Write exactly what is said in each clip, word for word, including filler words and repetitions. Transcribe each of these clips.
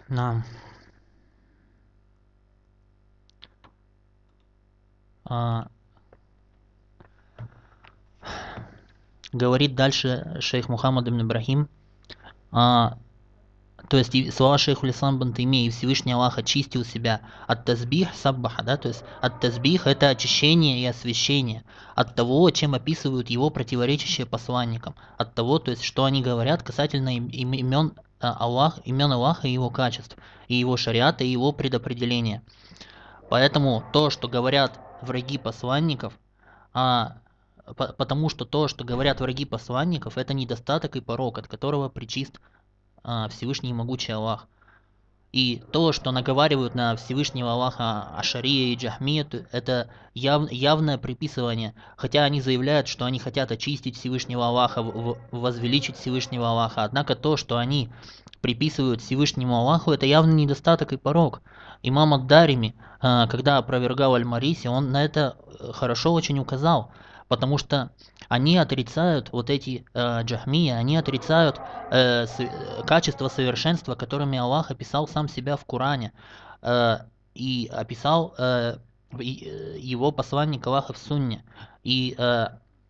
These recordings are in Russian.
Нам. А, говорит дальше шейх Мухаммад ибн Ибрахим, а, то есть и слова шейху Ислам бин Таймии: Всевышний Аллах очистил себя от тазбих, саббаха, да, то есть от тазбих — это очищение и освящение, от того, чем описывают его противоречащие посланникам, от того, то есть что они говорят касательно им, им, имен Аллах, имен Аллаха и его качеств, и его шариата, и его предопределения. Поэтому то, что говорят враги посланников, а, по, потому что то, что говорят враги посланников, это недостаток и порок, от которого причист а, Всевышний и могучий Аллах. И то, что наговаривают на Всевышнего Аллаха Ашария и Джахмия, это яв, явное приписывание. Хотя они заявляют, что они хотят очистить Всевышнего Аллаха, в, возвеличить Всевышнего Аллаха. Однако то, что они приписывают Всевышнему Аллаху, это явно недостаток и порок. Имам ад-Дарими, когда опровергал Аль-Мариси, он на это хорошо очень указал. Потому что они отрицают, вот эти э, джахмии, они отрицают э, с, качество совершенства, которыми Аллах описал сам себя в Коране, э, и описал э, его посланник Аллаха в Сунне. И э,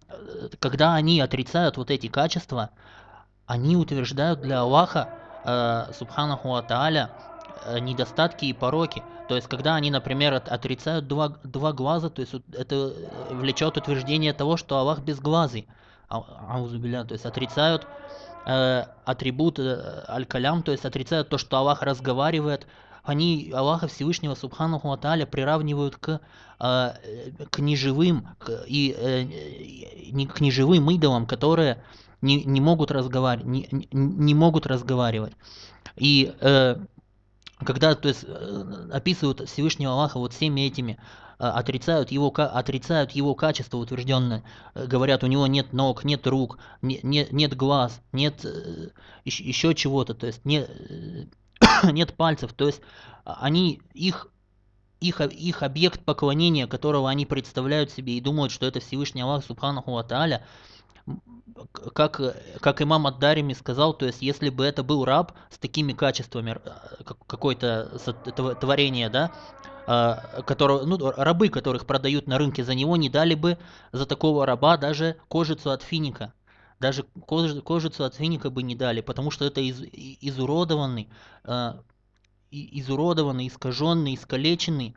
когда они отрицают вот эти качества, они утверждают для Аллаха, э, субханаху ва тааля, э, недостатки и пороки. То есть, когда они, например, от, отрицают два, два глаза, то есть это влечет утверждение того, что Аллах безглазый. Аузубилля, то есть отрицают э, атрибут э, аль-калям, то есть отрицают то, что Аллах разговаривает. Они Аллаха Всевышнего субханаху ва тааля приравнивают к, э, к неживым, к, и, э, не, к неживым идолам, которые не, не, могут, разговар... не, не, не могут разговаривать. И э, когда, то есть, описывают Всевышнего Аллаха вот всеми этими, отрицают его, отрицают его качество утвержденное, говорят, у него нет ног, нет рук, не, не, нет глаз, нет еще, еще чего-то, то есть не, нет пальцев, то есть они, их, их, их объект поклонения, которого они представляют себе и думают, что это Всевышний Аллах субханаху ва тааля, как, как имам ад-Дарими сказал, то есть если бы это был раб с такими качествами, какое-то творение, да, которого, ну, рабы, которых продают на рынке, за него не дали бы, за такого раба, даже кожицу от финика. Даже кожицу от финика бы не дали, потому что это из, изуродованный, изуродованный, искаженный, искалеченный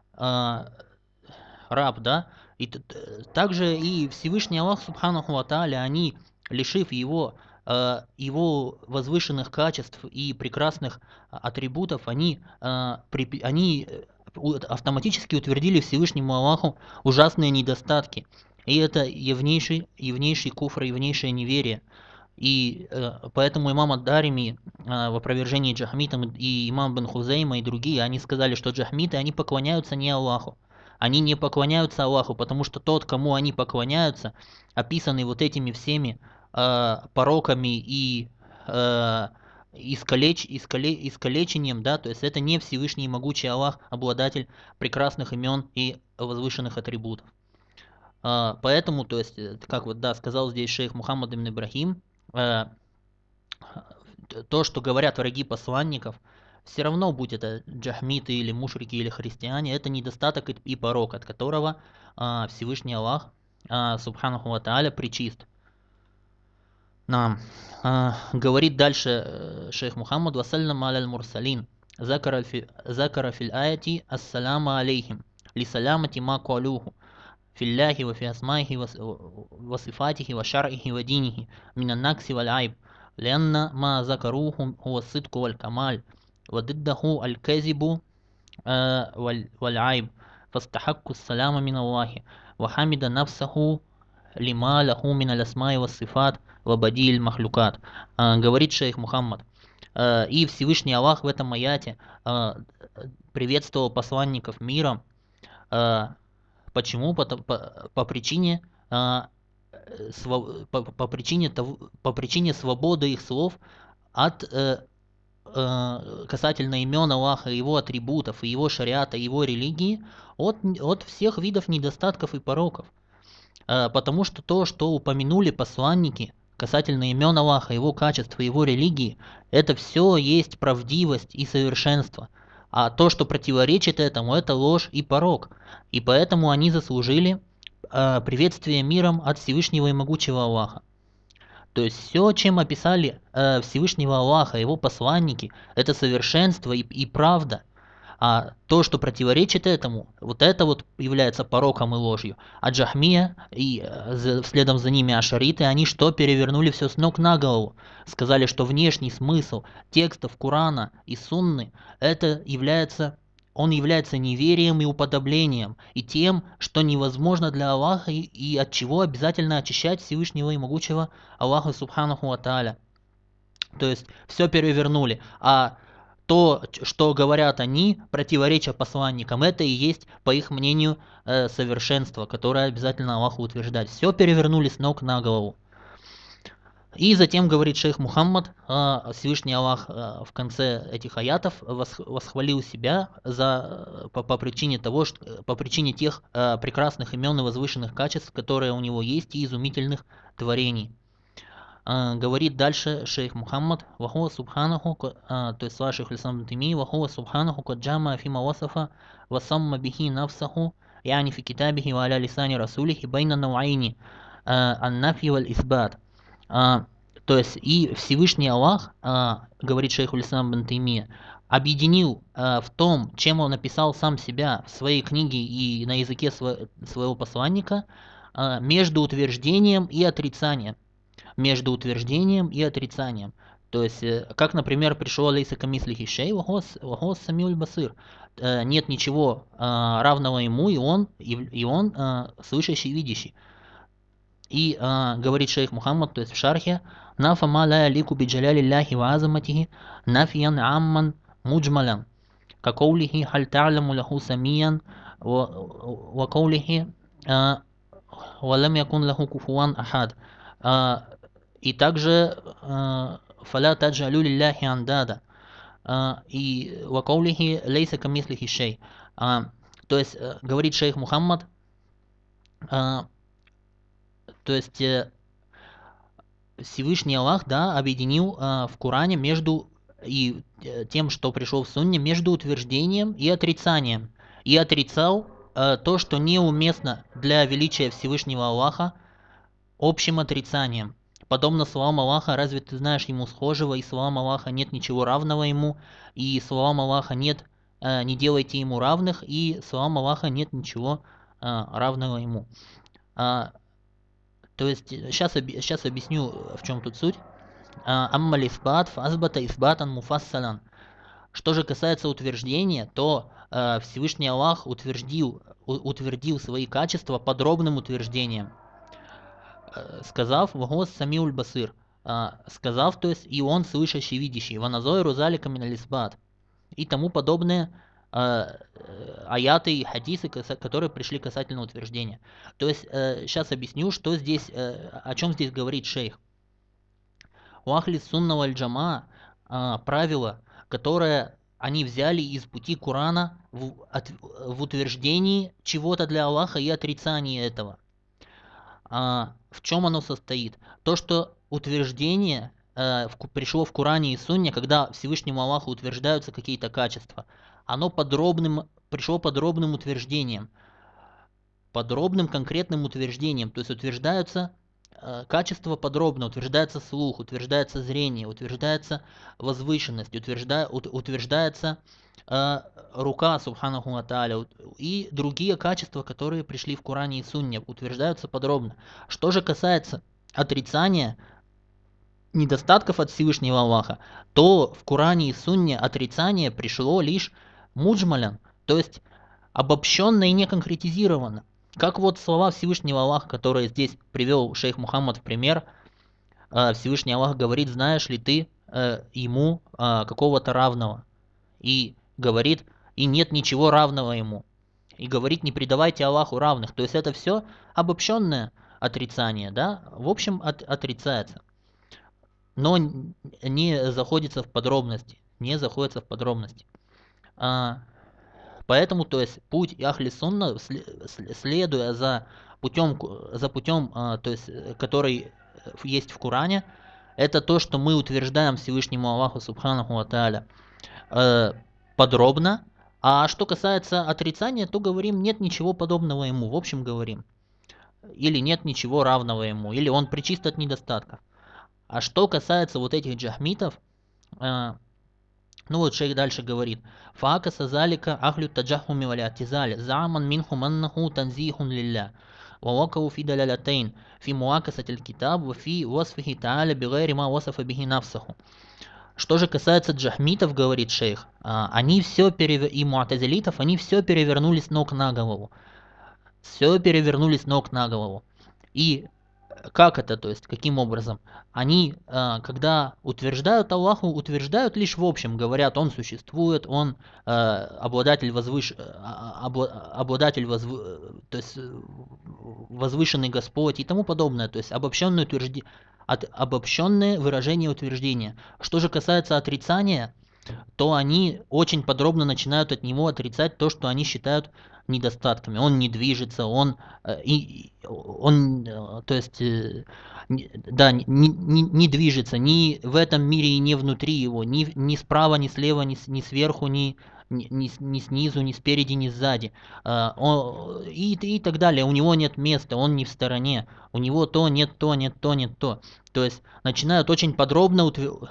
раб, да. И также и Всевышний Аллах субханаху ва тааля, они, лишив его, э, его возвышенных качеств и прекрасных атрибутов, они, э, при, они автоматически утвердили Всевышнему Аллаху ужасные недостатки. И это явнейший, явнейший куфр, явнейшее неверие. И э, поэтому имам ад-Дарими э, в опровержении джахмитам, и имам бен Хузейма и другие, они сказали, что джахмиты, они поклоняются не Аллаху. Они не поклоняются Аллаху, потому что тот, кому они поклоняются, описанный вот этими всеми э, пороками и э, искалеч, искале, искалечением, да, то есть это не Всевышний и могучий Аллах, обладатель прекрасных имен и возвышенных атрибутов. Э, поэтому, то есть, как вот, да, сказал здесь шейх Мухаммад ибн Ибрахим, э, то, что говорят враги посланников, все равно, будь это джахмиты или мушрики или христиане, это недостаток и порок, от которого а, Всевышний Аллах а, субханаху ва тааля причист. Нам а, говорит дальше шейх Мухаммад: вассалям аляль мурсалин, закара фил аяти ассаламу алейхим, лисалямати ма куалюху, филляхи ва фи асмайхи ва сифатихи ва шар'ихи ва динихи, минан накси валь айб. لأن ما ذكروه هو الصدق والكمال وضده الكذب والعيب فاستحق السلام من الله وحمد نفسه لما له من الأسماء والصفات وبديع المخلوقات. Говорит шейх Мухаммад. И Всевышний Аллах в этом аяте приветствовал посланников мира. Почему? По, по, по причине По, по, причине того, по причине свободы их слов от э, э, касательно имен Аллаха, его атрибутов, его шариата, его религии, от, от всех видов недостатков и пороков. Э, потому что то, что упомянули посланники, касательно имен Аллаха, Его качества, Его религии, это все есть правдивость и совершенство. А то, что противоречит этому, это ложь и порок. И поэтому они заслужили э, приветствие миром от Всевышнего и Могучего Аллаха. То есть все, чем описали э, Всевышнего Аллаха, Его посланники, это совершенство и, и правда. А то, что противоречит этому, вот это вот является пороком и ложью. А Джахмия и э, за, следом за ними ашариты, они что, перевернули все с ног на голову. Сказали, что внешний смысл текстов Корана и Сунны, это является, он является неверием и уподоблением, и тем, что невозможно для Аллаха, и, и от чего обязательно очищать Всевышнего и Могучего Аллаха Субханаху ва Тааля. То есть все перевернули. А то, что говорят они, противоречия посланникам, это и есть, по их мнению, э, совершенство, которое обязательно Аллаху утверждать. Все перевернули с ног на голову. И затем говорит шейх Мухаммад, э, Всевышний Аллах э, в конце этих аятов восхвалил себя за, по, по причине того, что, по причине тех э, прекрасных имен и возвышенных качеств, которые у него есть, и изумительных творений. Uh, говорит дальше шейх Мухаммад, вахуа субханаху, uh, то есть слава шейх Лислам ибн Таймии, вахуа субханаху каджама фима васафа васамма бихи нафсаху, яни фи китабихи ва аля лисани расулихи байна науайни ан-нафи валь исбат. То есть и Всевышний Аллах, uh, говорит шейх Лислам ибн Таймия, объединил uh, в том, чем он написал сам себя в своей книге и на языке сво- своего посланника, uh, между утверждением и отрицанием. Между утверждением и отрицанием. То есть, как, например, пришел алейса камислихи шей, вахос самиуль басир. Нет ничего а, равного ему, и он, и, и он а, слышащий, видящий. И а, говорит шейх Мухаммад, то есть в шархе, нафа ма ла ялику биджаляли ляхи ва азаматихи, нафиян амман муджмалян. Какоулихи халь та'ляму лаху самиян, ва каулихи ва лам якун лаху куфуан ахад. И также фаля таджалю лилляхи андада и вакаулихи лейса камислихи шей. То есть говорит шейх Мухаммад, то есть Всевышний Аллах, да, объединил в Коране между и тем, что пришел в Сунне, между утверждением и отрицанием. И отрицал то, что неуместно для величия Всевышнего Аллаха, общим отрицанием. Подобно словам Аллаха, разве ты знаешь ему схожего, и словам Аллаха нет ничего равного ему, и словам Аллаха нет, э, не делайте ему равных, и словам Аллаха нет ничего э, равного ему. А, то есть, сейчас, сейчас объясню, в чем тут суть. Амма лифбат фазбата ифбатан муфассалан. Что же касается утверждения, то э, Всевышний Аллах утвердил, утвердил свои качества подробным утверждением. Сказав, вагос самиуль басыр, сказав, то есть и он слышащий, видящий, ваназой рузалика миналисбат и тому подобные а, аяты и хадисы, которые пришли касательно утверждения. То есть сейчас объясню, что здесь, о чем здесь говорит шейх. У ахли сунна валь джама правило, которое они взяли из пути Корана в, от, в утверждении чего-то для Аллаха и отрицании этого. А, в чем оно состоит? То, что утверждение э, в, пришло в Коране и Сунне, когда Всевышнему Аллаху утверждаются какие-то качества, оно подробным, пришло подробным утверждением, подробным конкретным утверждением, то есть утверждаются э, качества подробно, утверждается слух, утверждается зрение, утверждается возвышенность, утвержда, ут, утверждается э, рука, субханаху ва тааля, и другие качества, которые пришли в Коране и Сунне, утверждаются подробно. Что же касается отрицания недостатков от Всевышнего Аллаха, то в Коране и Сунне отрицание пришло лишь муджмалян, то есть обобщенно и не конкретизировано. Как вот слова Всевышнего Аллаха, которые здесь привел шейх Мухаммад в пример, Всевышний Аллах говорит, знаешь ли ты ему какого-то равного? И говорит, и нет ничего равного ему. И говорит, не предавайте Аллаху равных. То есть это все обобщенное отрицание, да? В общем, от, отрицается. Но не заходится в подробности. Не заходится в подробности. А, поэтому, то есть, путь Ахли Сунна, следуя за путем, за путем, то есть, который есть в Коране, это то, что мы утверждаем Всевышнему Аллаху Субханаху ва Тааля э, подробно, а что касается отрицания, то говорим, нет ничего подобного ему, в общем говорим. Или нет ничего равного ему, или он пречист от недостатков. А что касается вот этих джахмитов, э, ну вот шейх дальше говорит: «Фаакаса залика ахлю таджахуми валя тизаль, зааман минхум аннаху танзихун лилля, вавакау фи далялатейн, фи муакасатиль китаб, ва фи васфихи тааля бигайри ма васафа бихи нафсаху». Что же касается джахмитов, говорит шейх, а, они все перевер... и муатазилитов, они все перевернули с ног на голову. Все перевернули с ног на голову. И как это, то есть, каким образом? Они, э, когда утверждают Аллаху, утверждают лишь в общем, говорят, Он существует, Он э, обладатель, возвыш... обла... обладатель возв... то есть, возвышенный Господь и тому подобное, то есть обобщенное, утвержди... От... обобщенное выражение утверждения. Что же касается отрицания, то они очень подробно начинают от него отрицать то, что они считают недостатками. Он не движется, он, э, и, он э, то есть, э, не, да, не, не, не движется ни в этом мире и не внутри его, ни, ни справа, ни слева, ни, ни сверху, ни, ни, ни, ни снизу, ни спереди, ни сзади. Э, он, и, и так далее. У него нет места, он не в стороне. У него то, нет то, нет то, нет то. То есть начинают очень подробно утверждать,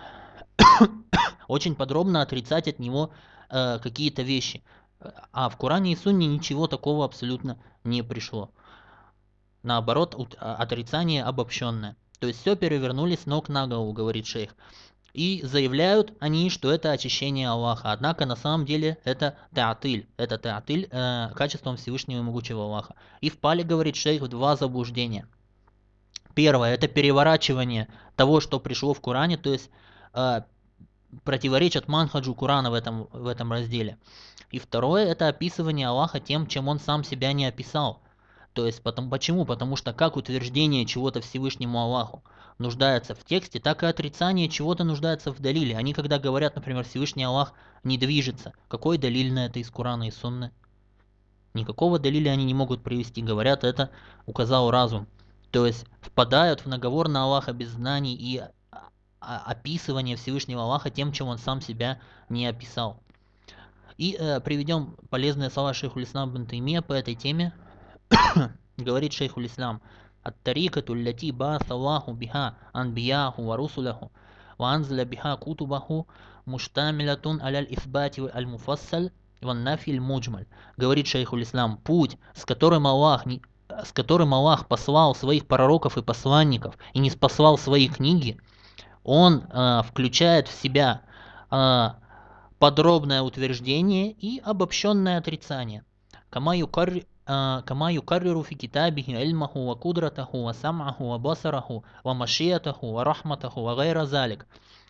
очень подробно отрицать от него э, какие-то вещи. А в Коране и Сунне ничего такого абсолютно не пришло. Наоборот, отрицание обобщенное. То есть все перевернули с ног на голову, говорит шейх. И заявляют они, что это очищение Аллаха. Однако на самом деле это таатыль. Это таатыль э, качеством Всевышнего и Могучего Аллаха. И впали, говорит шейх, в два заблуждения. Первое, это переворачивание того, что пришло в Коране, то есть э, противоречат манхаджу Корана в этом, в этом разделе. И второе, это описывание Аллаха тем, чем он сам себя не описал. То есть, потому, почему? Потому что как утверждение чего-то Всевышнему Аллаху нуждается в тексте, так и отрицание чего-то нуждается в далиле. Они когда говорят, например, Всевышний Аллах не движется, какой далиль на это из Корана и Сунны? Никакого далиля они не могут привести, говорят, это указал разум. То есть впадают в наговор на Аллаха без знаний и описывания Всевышнего Аллаха тем, чем он сам себя не описал. И э, приведем полезные слова шейху Ислам ибн Таймия по этой теме. Говорит шейху Ислам: «Ат-тарикату лати ба'атha Аллаху биха анбияху ва русуляху ва анзаля биха кутубаху муштамилятун аляль исбати аль муфассаль ван нафи аль муджмаль». Говорит шейху Ислам: путь, с которым Аллах не с которым Аллах послал своих пророков и посланников и не спаслал свои книги, он э, включает в себя э, подробное утверждение и обобщенное отрицание. Кама юкарриру фи китабихи ильмаху ва кудратаху ва сам'аху ва басараху ва машиятаху ва рахматаху ва гайра залик.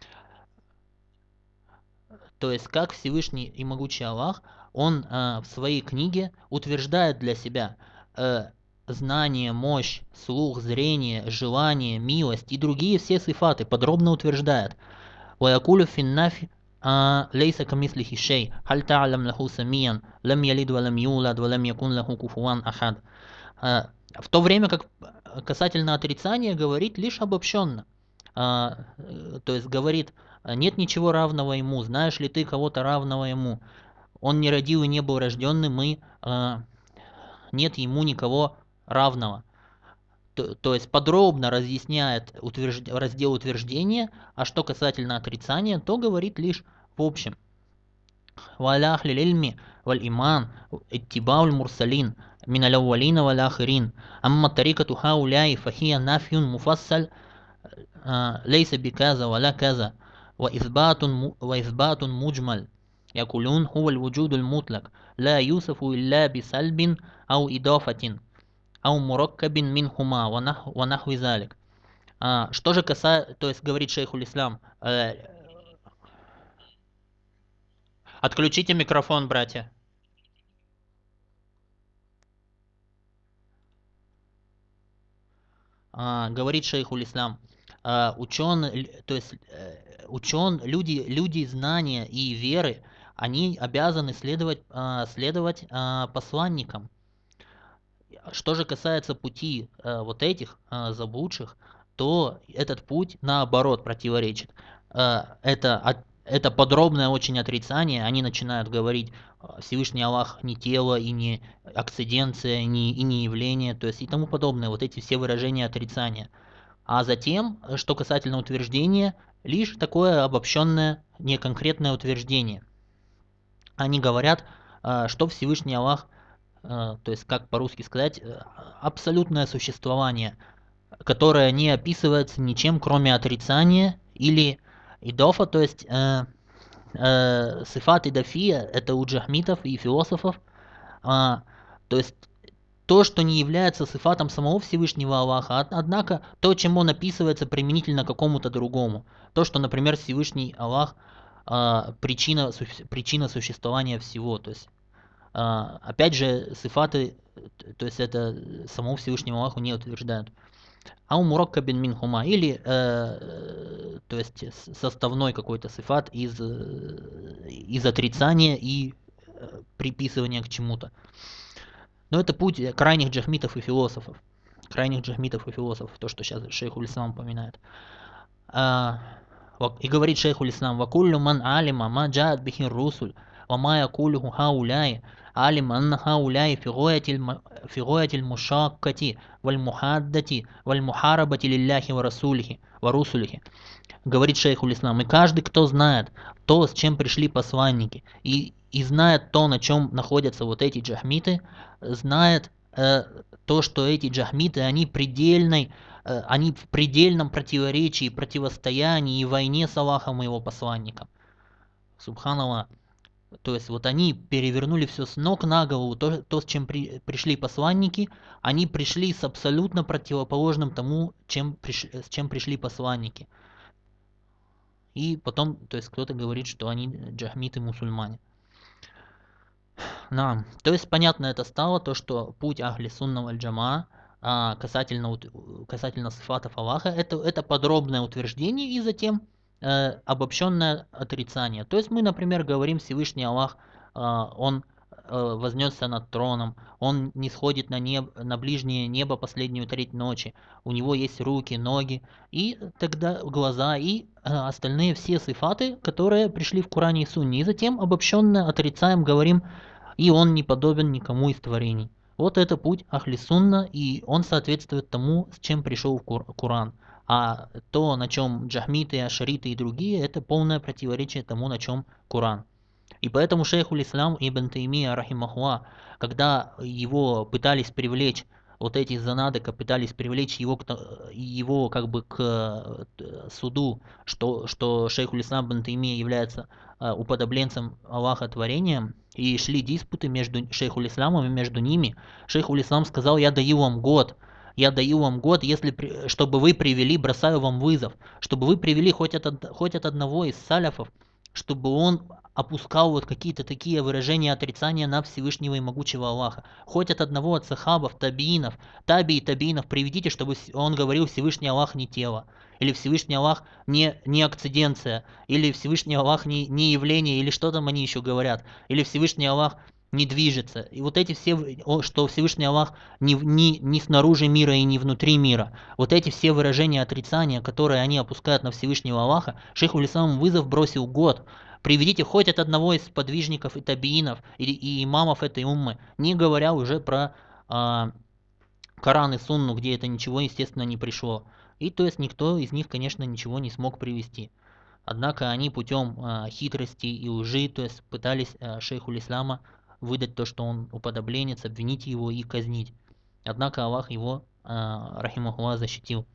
То есть, как Всевышний и Могучий Аллах, он э, в своей книге утверждает для себя э, знание, мощь, слух, зрение, желание, милость и другие все сифаты подробно утверждает. ويقول في النفي ليس كمثله شيء هل تعلم له سميا لم يلد ولم يولد ولم يكن له كفوا أحد. В то время как касательно отрицания говорит лишь обобщенно. То есть говорит, нет ничего равного ему, знаешь ли ты кого-то равного ему, он не родил и не был рожденным, и нет ему никого равного. То, то есть подробно разъясняет утвержд... раздел утверждения, а что касательно отрицания, то говорит лишь в общем. وَعَلَى أَهْلِ الْعِلْمِ وَالْإِيمَانِ اتِّبَاعُ الْمُرْسَلِينَ مِنَ الْأَوَّلِينَ وَالْآخِرِينَ أَمَّا طَرِيقَةُ هَؤُلَاءِ فَهِيَ نَفْيٌ مُفَصَّلٌ لَيْسَ بِكَذَا وَلَا كَذَا وإثبات وإثبات مجمل. يقولون هو الوجود المطلق لا يوصف إلا بسلب أو إضافة أو مركب منهما ونحو, ونحو ذلك. А, что же касается, то есть говорит шейхуль Ислам, э, отключите микрофон, братья. А, говорит шейхуль Ислам, а, учен, то есть э, учен, люди, люди знания и веры, они обязаны следовать, а, следовать а, посланникам. Что же касается пути а, вот этих а, заблудших, то этот путь наоборот противоречит. Это, это подробное очень отрицание, они начинают говорить, Всевышний Аллах не тело и не акциденция, не, и не явление, то есть и тому подобное, вот эти все выражения отрицания. А затем, что касательно утверждения, лишь такое обобщенное, неконкретное утверждение. Они говорят, что Всевышний Аллах, то есть как по-русски сказать, абсолютное существование, которое не описывается ничем, кроме отрицания или идофа, то есть э, э, сифат идафия, это у джахмитов и философов, а, то есть то, что не является сифатом самого Всевышнего Аллаха, однако то, чем он описывается применительно к какому-то другому. То, что, например, Всевышний Аллах а, причина, причина существования всего. То есть, а, опять же, сифаты, то есть это самому Всевышнему Аллаху не утверждают. А у мураккабин мин хума, или э, то есть составной какой-то сифат из, из отрицания и приписывания к чему-то. Но это путь крайних джахмитов и философов. Крайних джахмитов и философов, то, что сейчас шейх уль-Ислам упоминает. А, и говорит шейх уль-Ислам: «Вакуллю ман алима ма джаат бихи русуль, ва ма якулюху хауляй, алим анна хауляй фигоятиль мушаккати, валь мухаддати, валь мухарабати лилляхи ва расулихи, ва русулихи». Говорит шейх уль-Ислам: и каждый, кто знает то, с чем пришли посланники, и, и знает то, на чем находятся вот эти джахмиты, знает э, то, что эти джахмиты, они предельной, э, они в предельном противоречии, противостоянии и войне с Аллахом и его посланником. Субханаллах. То есть вот они перевернули все с ног на голову, то, то с чем при, пришли посланники, они пришли с абсолютно противоположным тому, чем приш, с чем пришли посланники. И потом, то есть кто-то говорит, что они джахмиты мусульмане. Да. То есть понятно это стало, то что путь Ахли Сунна валь Джамаа а, касательно, касательно сифатов Аллаха, это, это подробное утверждение и затем э, обобщенное отрицание. То есть мы, например, говорим: Всевышний Аллах, э, он э, вознесся над троном, он не сходит на, неб, на ближнее небо последнюю треть ночи, у него есть руки, ноги, и тогда глаза, и э, остальные все сифаты, которые пришли в Коране и Сунне. И затем обобщенно отрицаем, говорим: и он не подобен никому из творений. Вот это путь Ахли Сунна, и он соответствует тому, с чем пришел в Коран. А то, на чем джахмиты, ашариты и другие, это полное противоречие тому, на чем Коран. И поэтому шейх уль-Ислам ибн Таймия рахимахуллах, когда его пытались привлечь, вот эти занадыка пытались привлечь его, к, его как бы к суду, что, что шейх уль-Ислам ибн Таймия является уподобленцем Аллаха творением, и шли диспуты между шейх уль-Исламом и между ними, шейх уль-Ислам сказал: я даю вам год, я даю вам год, если, чтобы вы привели, бросаю вам вызов, чтобы вы привели хоть от, хоть от одного из саляфов, чтобы он опускал вот какие-то такие выражения отрицания на Всевышнего и могучего Аллаха. Хоть от одного от сахабов, табиинов, таби и табиинов приведите, чтобы он говорил: Всевышний Аллах не тело, или Всевышний Аллах не, не акциденция, или Всевышний Аллах не, не явление, или что там они еще говорят, или Всевышний Аллах не движется. И вот эти все, что Всевышний Аллах не, не, не снаружи мира и не внутри мира, вот эти все выражения отрицания, которые они опускают на Всевышнего Аллаха, шейх уль-Ислам вызов бросил год. Приведите хоть от одного из подвижников и табиинов, и, и имамов этой уммы, не говоря уже про а, Коран и Сунну, где это ничего, естественно, не пришло. И то есть никто из них, конечно, ничего не смог привести. Однако они путем а, хитрости и лжи, то есть пытались а, шейху ислама выдать то, что он уподобленец, обвинить его и казнить. Однако Аллах его, а, рахимахуллах, защитил.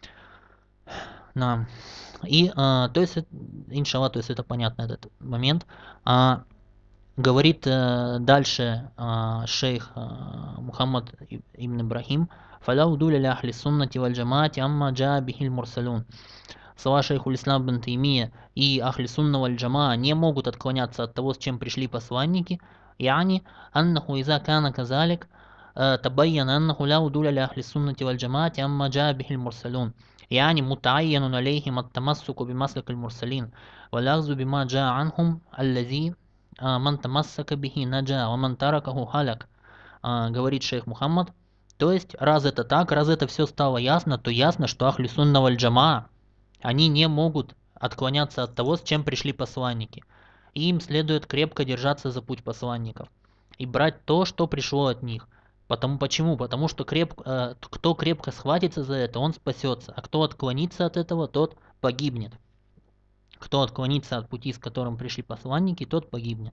Да. И, а, то есть, иншаллах, то есть это понятно, этот момент. А, говорит а, дальше а, шейх а, Мухаммад ибн Ибрахим: «Фаляу дуля ля ахли суннати валь джамаати амма джа бихиль мурсалун». Слова шейху ислам ибн Таймия и ахли сунна валь джамаа не могут отклоняться от того, с чем пришли посланники. Яни аннаху иза кана казалик табайяна аннаху ляу дуля ля ахли суннати валь джамаати амма джа бихиль мурсалун. يعني متعين عليهم التمسك بمسلك المرسلين والأخذ بما جاء عنهم الذي من تمسك به نجا ومن تركه هلك. Говорит шейх Мухаммад: То есть, раз это так, раз это все стало ясно, то ясно, что Ахлю Сунна валь Джамаа, они не могут отклоняться от того, с чем пришли посланники. И им следует крепко держаться за путь посланников и брать то, что пришло от них. Потому, почему? Потому что креп, э, кто крепко схватится за это, он спасется, а кто отклонится от этого, тот погибнет. Кто отклонится от пути, с которым пришли посланники, тот погибнет.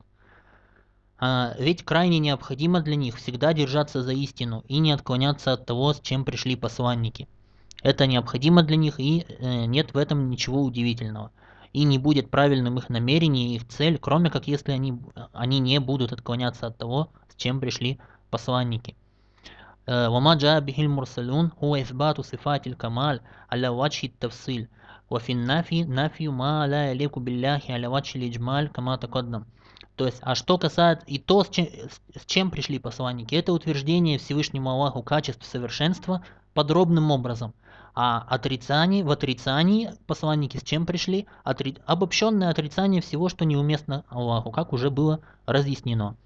А, ведь крайне необходимо для них всегда держаться за истину и не отклоняться от того, с чем пришли посланники. Это необходимо для них, и э, нет в этом ничего удивительного. И не будет правильным их намерение и их цель, кроме как если они, они не будут отклоняться от того, с чем пришли посланники. وما جاء به المرسلون هو إثبات صفات الكمال على وجه التفصيل وفي النفي نفي ما لا يليق بالله على وجه الإجمال كما تقدم. То есть, а что касается и то, с чем, с чем пришли посланники, это утверждение Всевышнему Аллаху качеств совершенства подробным образом. А отрицание, в отрицании посланники с чем пришли? Отри, обобщенное отрицание всего, что неуместно Аллаху, как уже было разъяснено.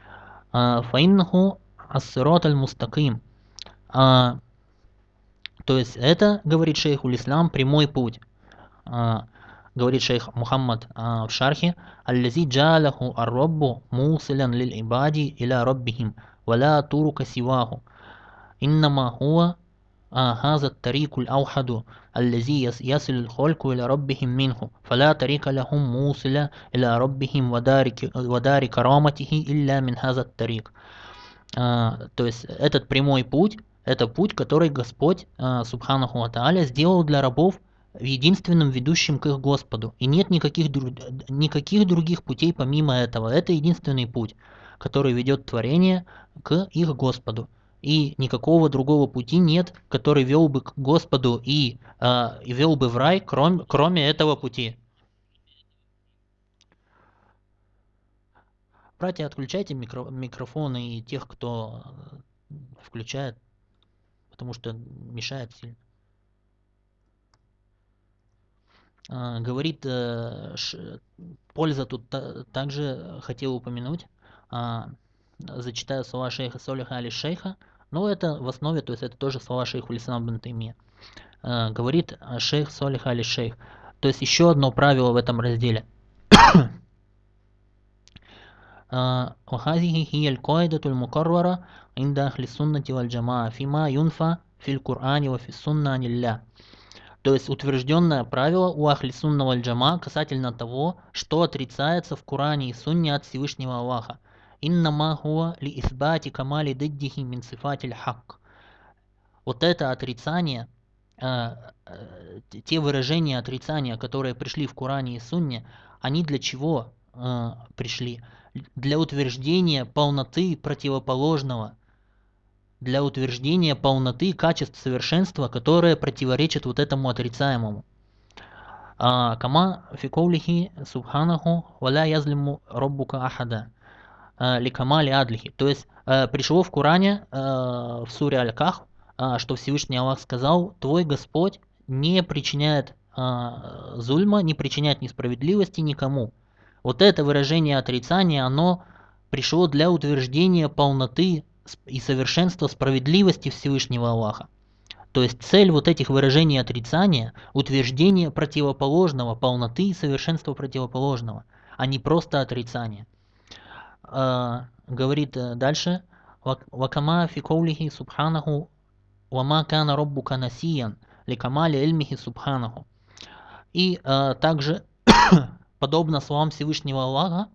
Фаиннаху ас-сират аль-мустаким. То есть это, говорит шейх уль-Ислам, прямой путь. Говорит шейх Мухаммад в шархе: «Аллази джа'аляху ар-раббу мусилян лиль-ибади иля раббихим, валя турука сиваху. Иннама хуа хаза тарикуль аухаду, аллази ясиль хольку иля раббихим минху, фаля тарика лахум мусиля иля раббихим вадари караматихи илля мин хаза тарик». То есть этот прямой путь, это путь, который Господь Субханаху ва Тааля сделал для рабов единственным ведущим к их Господу. И нет никаких, никаких других путей помимо этого. Это единственный путь, который ведет творение к их Господу. И никакого другого пути нет, который вел бы к Господу и, э, и вел бы в рай, кроме, кроме этого пути. Братья, отключайте микро, микрофоны и тех, кто включает, потому что мешает сильно. Говорит, польза тут также хотел упомянуть, зачитаю слова шейха Солиха аль-Шейха, но это в основе, то есть это тоже слова шейха уль-Ислам ибн Таймия. Говорит шейх Солих аль-Шейх, то есть еще одно правило в этом разделе. وهذه هي القاعدة المقررة عند أهل السنة والجماعة فيما ينفى في القرآن وفي السنة عن الله. То есть утвержденное правило у Ахли Сунна валь Джама касательно того, что отрицается в Коране и Сунне от Всевышнего Аллаха. Иннама хуа ли исбати камали диддихи мин сифатиль хак. Вот это отрицание, э, э, те выражения отрицания, которые пришли в Коране и Сунне, они для чего э, пришли? Для утверждения полноты противоположного, для утверждения полноты качеств совершенства, которые противоречат вот этому отрицаемому. Кама фикоулихи субханаху валя язлиму роббука ахада ликамали адлихи. То есть пришло в Коране, в суре Аль-Кахф, что Всевышний Аллах сказал: твой Господь не причиняет зульма, не причиняет несправедливости никому. Вот это выражение отрицания, оно пришло для утверждения полноты и совершенства справедливости Всевышнего Аллаха. То есть цель вот этих выражений отрицания – утверждение противоположного, полноты и совершенства противоположного, а не просто отрицание. А, говорит дальше: «Вакама фи каулихи субханаху вама кана роббука насиян ликамали ильмихи субханаху». И а, также, подобно словам Всевышнего Аллаха,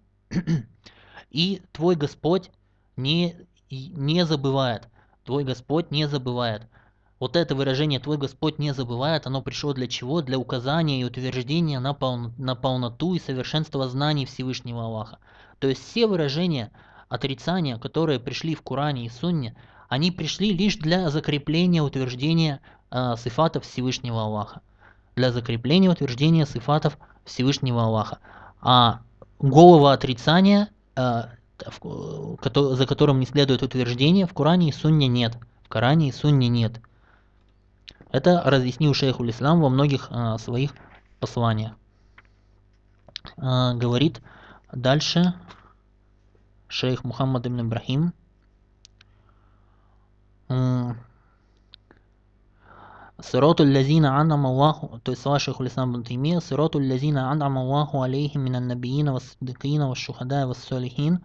и твой Господь не, не забывает. Твой Господь не забывает. Вот это выражение «твой Господь не забывает», оно пришло для чего? Для указания и утверждения на, пол, на полноту и совершенство знаний Всевышнего Аллаха. То есть все выражения отрицания, которые пришли в Коране и Сунне, они пришли лишь для закрепления утверждения э, сифатов Всевышнего Аллаха. Для закрепления утверждения сифатов Всевышнего Аллаха. А голого отрицания, э, за которым не следует утверждение, в Коране и Сунне нет. В Коране и Сунне нет. Это разъяснил шейх уль-Ислам во многих а, своих посланиях. А, говорит дальше шейх Мухаммад ибн Ибрахим. Сирату ллазина ан'ама Аллаху, то есть слова шейху ал-Ислам ибн Таймия, сирату ллазина ан'ама Аллаху алейхим минан набиина вас-сиддикина ваш-шухада вас-салихин.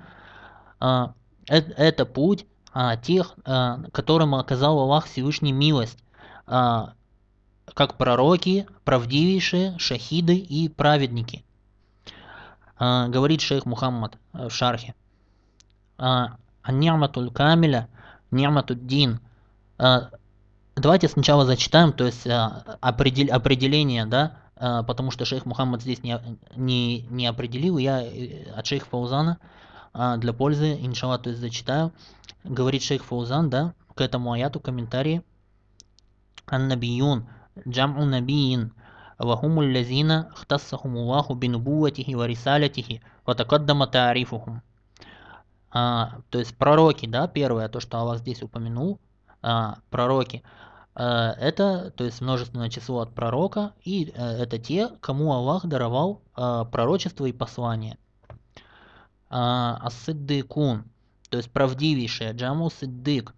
Это путь а, тех, а, которым оказал Аллах Всевышний милость, а, как пророки, правдивейшие, шахиды и праведники. А, говорит шейх Мухаммад в шархе. Ан-ни'матуль камиля, ни'матуд дин. Давайте сначала зачитаем, то есть определ, определение, да, потому что шейх Мухаммад здесь не, не, не определил, я от шейха Фаузана для пользы, иншаллах, то есть зачитаю. Говорит шейх Фаузан, да, к этому аяту комментарии. Ан-набиюн, джам'у набиин, вахуму ллазина хтассахумуллаху бинубуатихи ва рисалятихи, ва такаддама та'рифухум. То есть пророки, да, первое, то, что Аллах здесь упомянул, пророки. Это, то есть множественное число от пророка, и это те, кому Аллах даровал пророчество и послание. Ас-сиддикун, то есть правдивейшее, джаму сиддик,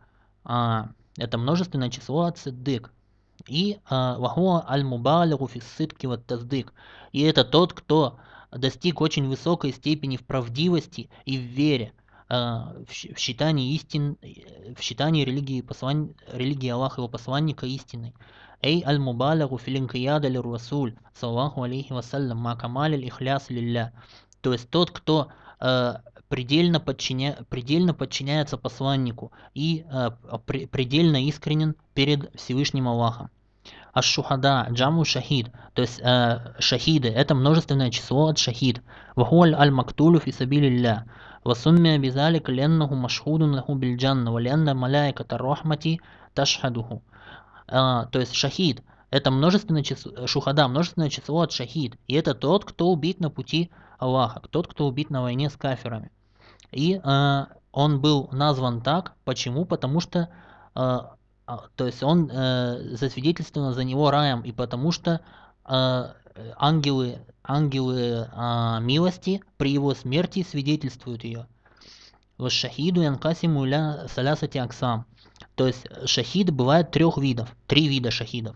это множественное число от сиддик. И вахуа аль-мубалигу фис-сидки ват-таздик, и это тот, кто достиг очень высокой степени в правдивости и в вере, в считании истин, в считании религии, послан... религии Аллаха и его посланника истиной. Эй аль-мубалягу филинкияда лир-расуль, саллаху алейхи вассалям, ма камаль ихляс лилля. То есть тот, кто э, предельно, подчиня... предельно подчиняется посланнику и э, предельно искренен перед Всевышним Аллахом. Аш-шухада, джаму шахид, то есть э, шахиды, это множественное число от шахид. Вахуаль аль-мактулю фи сабилилля. Васуммия бизалика леннаху машхудун лаху бильджанна, валенна маляйката рахмати ташхадуху. То есть шахид, это множественное число, шухада, множественное число от шахид. И это тот, кто убит на пути Аллаха, тот, кто убит на войне с кафирами. И э, он был назван так, почему? Потому что э, то есть он э, засвидетельствован за него раем, и потому что э, ангелы, ангелы э, милости при его смерти свидетельствуют ее. Шахиду янкасиму ля салясати аксам. То есть шахид бывает трех видов, три вида шахидов.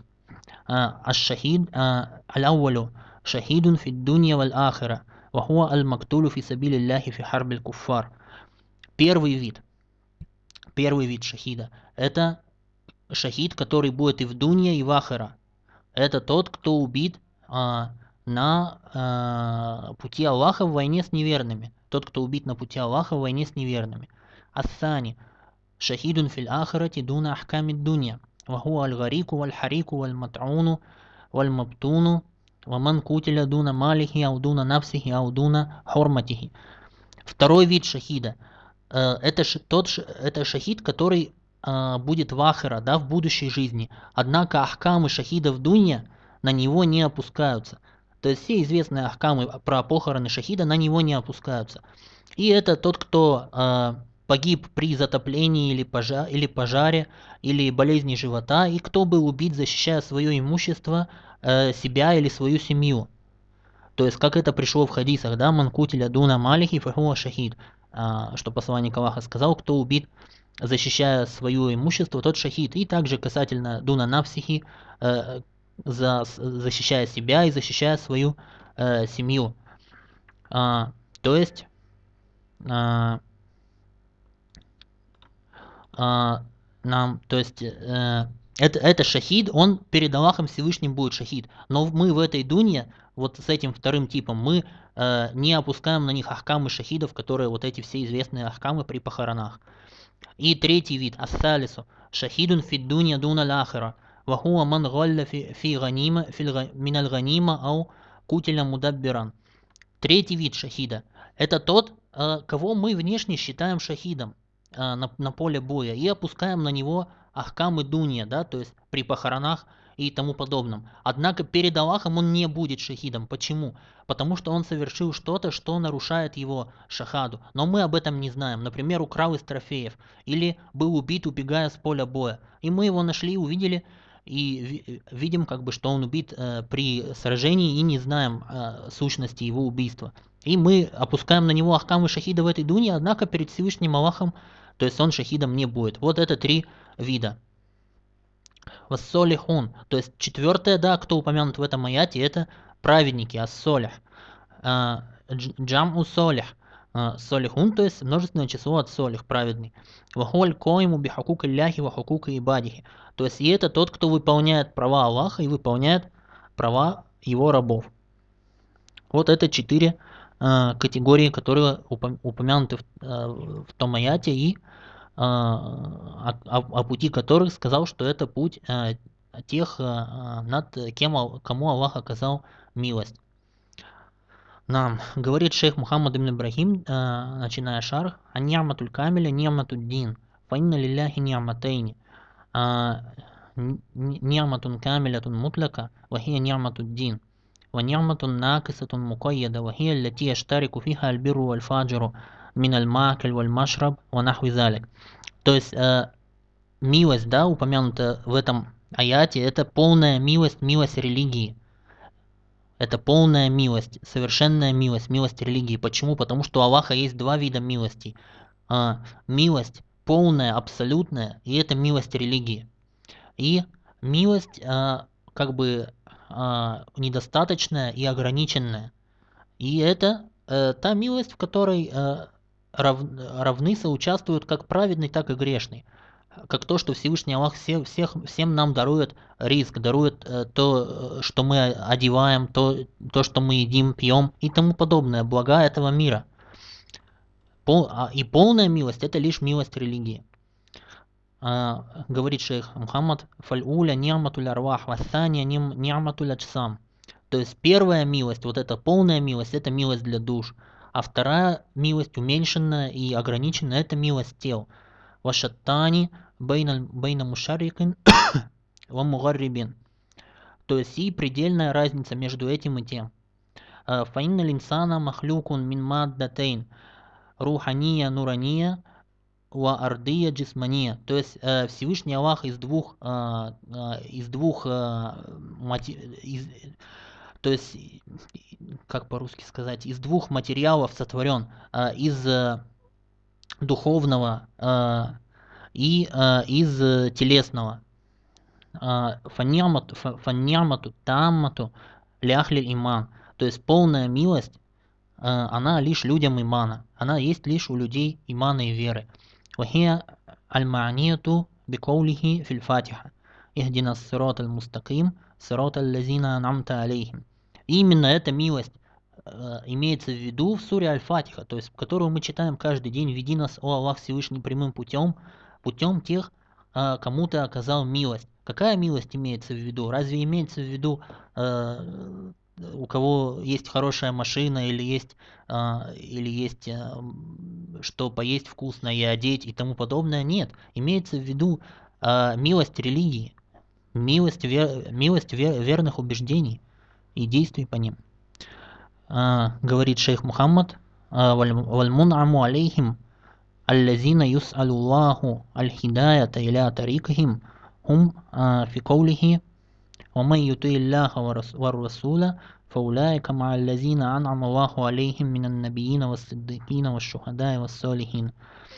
Аш-шахид аль-аувалю шахидун фи дунья валь ахира, ва хуа аль-мактулю фи сабилилляхи фи харбиль куффар. Первый вид, первый вид шахида, это шахид, который будет и в дунья, и в ахира. Это тот, кто убит а, на а, пути Аллаха в войне с неверными. Тот, кто убит на пути Аллаха в войне с неверными. Ас-сани шахидун фил ахирати дуна ахками дунья. Вахуа аль-гарику валь-харику валь-мат'уну валь-мабтуну ваман кутиля дуна малихи аудуна нафсихи аудуна хурматихи. Второй вид шахида. Это, тот, это шахид, который э, будет в ахира, да, в будущей жизни. Однако ахкамы шахида в дунья на него не опускаются. То есть все известные ахкамы про похороны шахида на него не опускаются. И это тот, кто э, погиб при затоплении или, пожа или пожаре, или болезни живота, и кто был убит, защищая свое имущество, э, себя или свою семью. То есть, как это пришло в хадисах, да, манкутиля дуна малихи фахуа шахид, что посланник Аллаха сказал, кто убит, защищая свое имущество, тот шахид. И также касательно дуна нафсихи, э, за, защищая себя и защищая свою э, семью. А, то есть, а, а, нам, то есть, э, это, это шахид, он перед Аллахом Всевышним будет шахид. Но мы в этой дунье, вот с этим вторым типом, мы э, не опускаем на них ахкамы шахидов, которые вот эти все известные ахкамы при похоронах. И третий вид, ассалису, шахидун фид дунья дуна ляхира, вахуа ман галля фи ганима, миналь ганима ау кутиля мудаббиран. Третий вид шахида, это тот, э, кого мы внешне считаем шахидом э, на, на поле боя, и опускаем на него ахкамы дунья, да, то есть при похоронах и тому подобном. Однако перед Аллахом он не будет шахидом. Почему? Потому что он совершил что-то, что нарушает его шахаду. Но мы об этом не знаем. Например, украл из трофеев или был убит, убегая с поля боя. И мы его нашли, увидели и видим, как бы, что он убит э, при сражении и не знаем э, сущности его убийства. И мы опускаем на него ахкамы шахида в этой дуне, однако перед Всевышним Аллахом, то есть он шахидом не будет. Вот это три вида. Вассолихун, то есть четвертое, да, кто упомянут в этом аяте, это праведники, ас-солих. Джам у солих. Солихун, то есть множественное число от солих, праведный. Вахуаль коиму бихакук илляхи вахукука ибадихи. То есть и это тот, кто выполняет права Аллаха и выполняет права его рабов. Вот это четыре э, категории, которые упомянуты в, э, в том аяте, и э, о, о пути которых сказал, что это путь э, тех, э, над кем, кому Аллах оказал милость. Нам говорит шейх Мухаммад ибн Ибрахим, э, начиная шарх, «Аньяматуль камиля ньяматуль дин, фаинна лилляхи ньяматейни». Ньяматун камилятун мутляка, вахия ньяматуль дин. ونعمة ناقصة مقيدة وهي التي يشترك فيها البر والفاجر من الماكل والمشرب ونحو ذلك. То есть э, милость, да, упомянута в этом аяте, это полная милость, милость религии. Это полная милость, совершенная милость, милость религии. Почему? Потому что у Аллаха есть два вида милости. Э, милость полная, абсолютная, и это милость религии. И милость э, как бы недостаточная и ограниченная. И это э, та милость, в которой э, рав, равны соучаствуют как праведный, так и грешный. Как то, что Всевышний Аллах все, всех, всем нам дарует риск, дарует э, то, что мы одеваем, то, то, что мы едим, пьем и тому подобное, блага этого мира. Пол, а, и полная милость – это лишь милость религии. Uh, говорит шейх Мухаммад, фальуля ни'матуль арвах, вассания ни'матуль аджсам. То есть первая милость, вот эта полная милость, это милость для душ. А вторая милость, уменьшенная и ограниченная, это милость тел. Вашаттани бейна мушаррикин ва мугаррибин. То есть и предельная разница между этим и тем. Фаинна линсана махлюкун мин маддатейн рухания нурания ва ардия джисмания. То есть э, Всевышний Аллах из двух э, э, из двух э, мати... из... то есть, как по-русски сказать, из двух материалов сотворен, э, из э, духовного э, и э, из э, телесного. Фаньямату фаньямату таммату ляхли иман. То есть полная милость, э, она лишь людям имана. Она есть лишь у людей имана и веры. وهي المعنية بقوله في الفاتحة اهدنا الصراط المستقيم صراط الذين أنعمت عليهم. Именно эта милость э, имеется в виду в суре Аль-Фатиха, то есть которую мы читаем каждый день: «Веди нас, о Аллах Всевышний, прямым путем, путем тех, э, кому ты оказал милость». Какая милость имеется в виду? Разве имеется в виду э, у кого есть хорошая машина, или есть, а, или есть а, что поесть вкусно и одеть и тому подобное? Нет, имеется в виду а, милость религии, милость, вер, милость вер, верных убеждений и действий по ним. А, говорит шейх Мухаммад: «Вальмун'аму алейхим аллазина юс'алуллаху аль-хидаята иля тарикахим хум фи каулихи ومن يطع الله والرسول فأولئك مع الذين أنعم الله عليهم من النبيين والصديقين والشهداء والصالحين».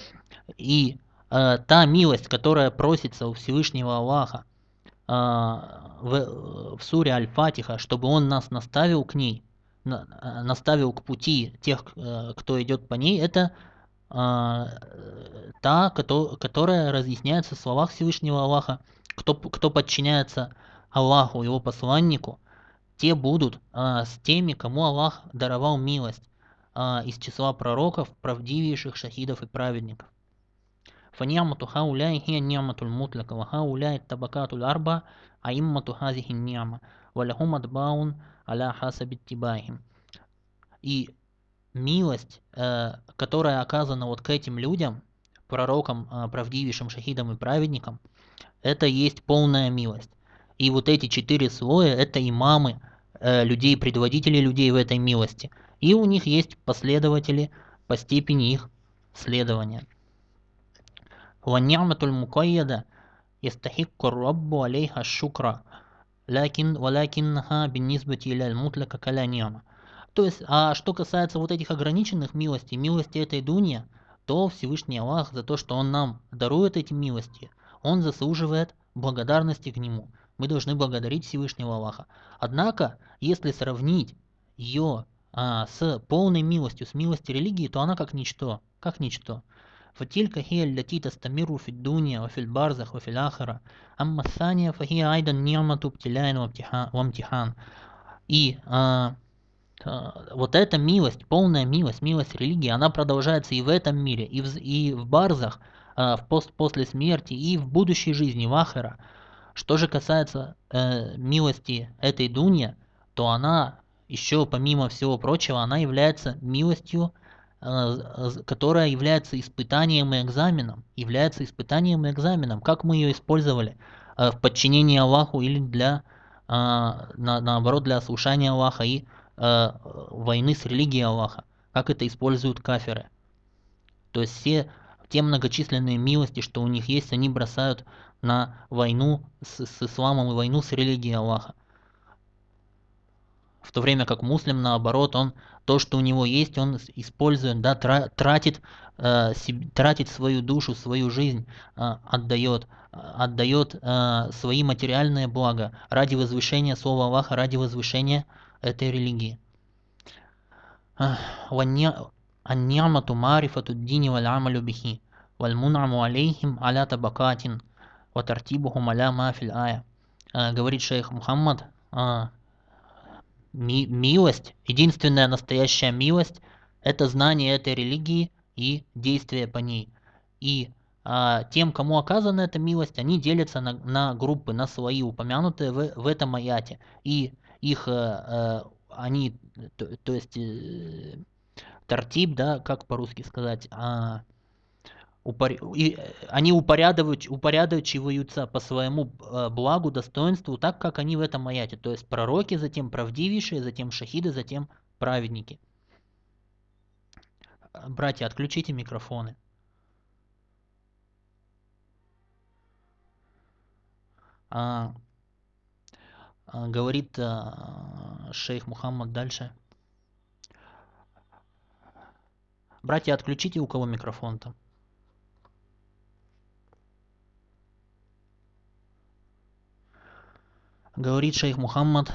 И э, та милость, которая просится у Всевышнего Аллаха э, в, в суре Аль-Фатиха, чтобы Он нас наставил к ней, на, наставил к пути тех, э, кто идет по ней, это э, та, кото, которая разъясняется в словах Всевышнего Аллаха. Кто, кто подчиняется Аллаху, его посланнику, те будут а, с теми, кому Аллах даровал милость, а, из числа пророков, правдивейших шахидов и праведников. فَنِعْمَةُ هَؤُلَاءِ هِيَ النِّعْمَةُ الْمُطْلَقَةُ وَهَؤُلَاءِ الطَّبَقَاتُ الْأَرْبَعَةُ أَئِمَّةُ هَذِهِ النِّعْمَةِ وَلَهُمْ أَتْبَاعٌ عَلَى حَسَبِ اتِّبَاعِهِمْ. И милость, э, которая оказана вот к этим людям, пророкам, э, правдивейшим шахидам и праведникам, это есть полная милость. И вот эти четыре слоя – это имамы, э, людей, предводители людей в этой милости. И у них есть последователи по степени их следования. وَالنِّعْمَةُ الْمُقَيَّدَةُ يَسْتَحِقُّ الرَّبُّ عَلَيْهَا الشُّكْرَ لكن ولكنها بالنسبة إلى المطلق كلا نعمة. То есть, а что касается вот этих ограниченных милостей, милости этой дунья, то Всевышний Аллах за то, что Он нам дарует эти милости, он заслуживает благодарности к нему. Мы должны благодарить Всевышнего Аллаха. Однако, если сравнить ее а, с полной милостью, с милостью религии, то она как ничто, как ничто. فتلك هي التي تستمر في الدنيا وفي البرزخ وفي الآخرة أما الثانية فهي أيضا نعمة ابتلاء وامتحان. И а, а, вот эта милость, полная милость, милость религии, она продолжается и в этом мире, и в, и в барзах, а, в пост, после смерти, и в будущей жизни, в ахира. Что же касается э, милости этой дунья, то она еще помимо всего прочего, она является милостью, э, которая является испытанием и экзаменом, является испытанием и экзаменом. Как мы ее использовали э, в подчинении Аллаху или для, э, на, наоборот, для ослушания Аллаха и э, войны с религией Аллаха, как это используют кафиры. То есть все те многочисленные милости, что у них есть, они бросают на войну с, с исламом и войну с религией Аллаха. В то время как муслим, наоборот, он то, что у него есть, он использует, да, тратит, э, себе, тратит свою душу, свою жизнь, э, отдает, отдает э, свои материальные блага ради возвышения слова Аллаха, ради возвышения этой религии. النعمة معرفة الدين والعمل به والمنعم عليهم على طبقات وترتيبهم على ما في الآية. Говорит шейх Мухаммад, ми милость, единственная настоящая милость, это знание этой религии и действие по ней. И а, тем, кому оказана эта милость, они делятся на, на группы, на слои, упомянутые в, в этом аяте. И их, а, они, то, то есть, э, тартиб, да, как по-русски сказать, а, упор... и они упорядочиваются, упорядочиваются по своему благу, достоинству, так как они в этом аяте. То есть пророки, затем правдивейшие, затем шахиды, затем праведники. Братья, отключите микрофоны. А, а, говорит а, шейх Мухаммад дальше. Братья, отключите, у кого микрофон там. Говорит шейх Мухаммад,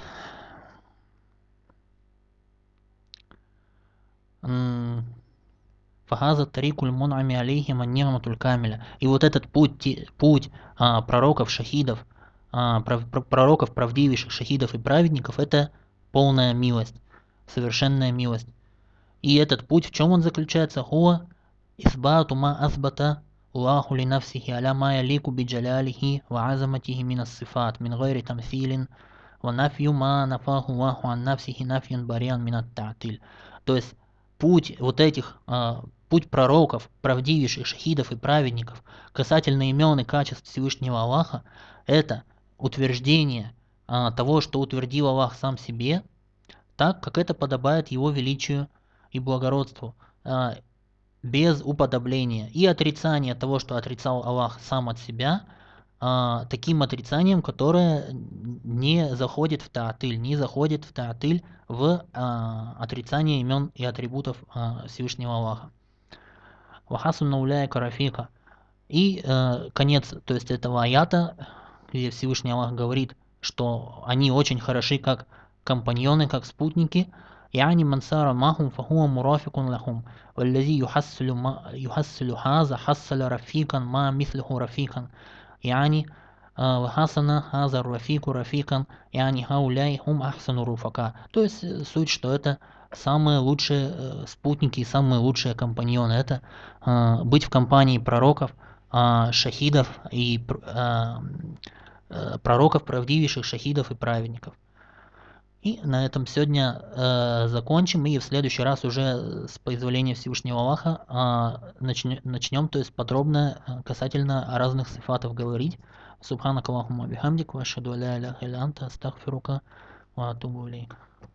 фахаза тарикуль мунами алейхим аннигматуль камиля. И вот этот путь, путь а, пророков, шахидов, а, пров, пророков, правдивейших, шахидов и праведников, это полная милость, совершенная милость. И этот путь, в чем он заключается? Хуа исбату ма асбата Аллаху ли нафсихи аля ма ялику би джалялихи ва азаматихи мин ас-сифат мин гайри тамсилин ва нафью ма нафаху Аллаху ан нафсихи нафьян бариан мин ат-та'тиль. То есть путь вот этих, а, путь пророков, правдивейших, шахидов и праведников касательно имен и качеств Всевышнего Аллаха, это утверждение а, того, что утвердил Аллах сам себе, так, как это подобает его величию и благородству, а, без уподобления и отрицания того, что отрицал Аллах сам от себя, а, таким отрицанием, которое не заходит в таатыль, не заходит в таатыль в а, отрицание имен и атрибутов а, Всевышнего Аллаха. Вахасунна уляйка рафика. И э, конец, то есть этого аята, где Всевышний Аллах говорит, что они очень хороши как компаньоны, как спутники. يعني من سار معهم فهو مرافق لهم والذي يحصل ما يحصل هذا حصل رفيقا ما مثله رفيقا يعني وحسن هذا الرفيق رفيقا يعني هؤلاء هم أحسن الرفقاء. То есть суть, что это самые лучшие спутники и самые лучшие компаньоны. Это э, быть в компании пророков, э, шахидов и э, э, пророков, правдивейших шахидов и праведников. И на этом сегодня э, закончим, и в следующий раз уже с позволения Всевышнего Аллаха э, начнем, начнем, то есть подробно касательно разных сифатов говорить. Субханак Аллахумма бихамдик, ва ашхаду ла иляха илля анта, астагфирука ва атубу илейк.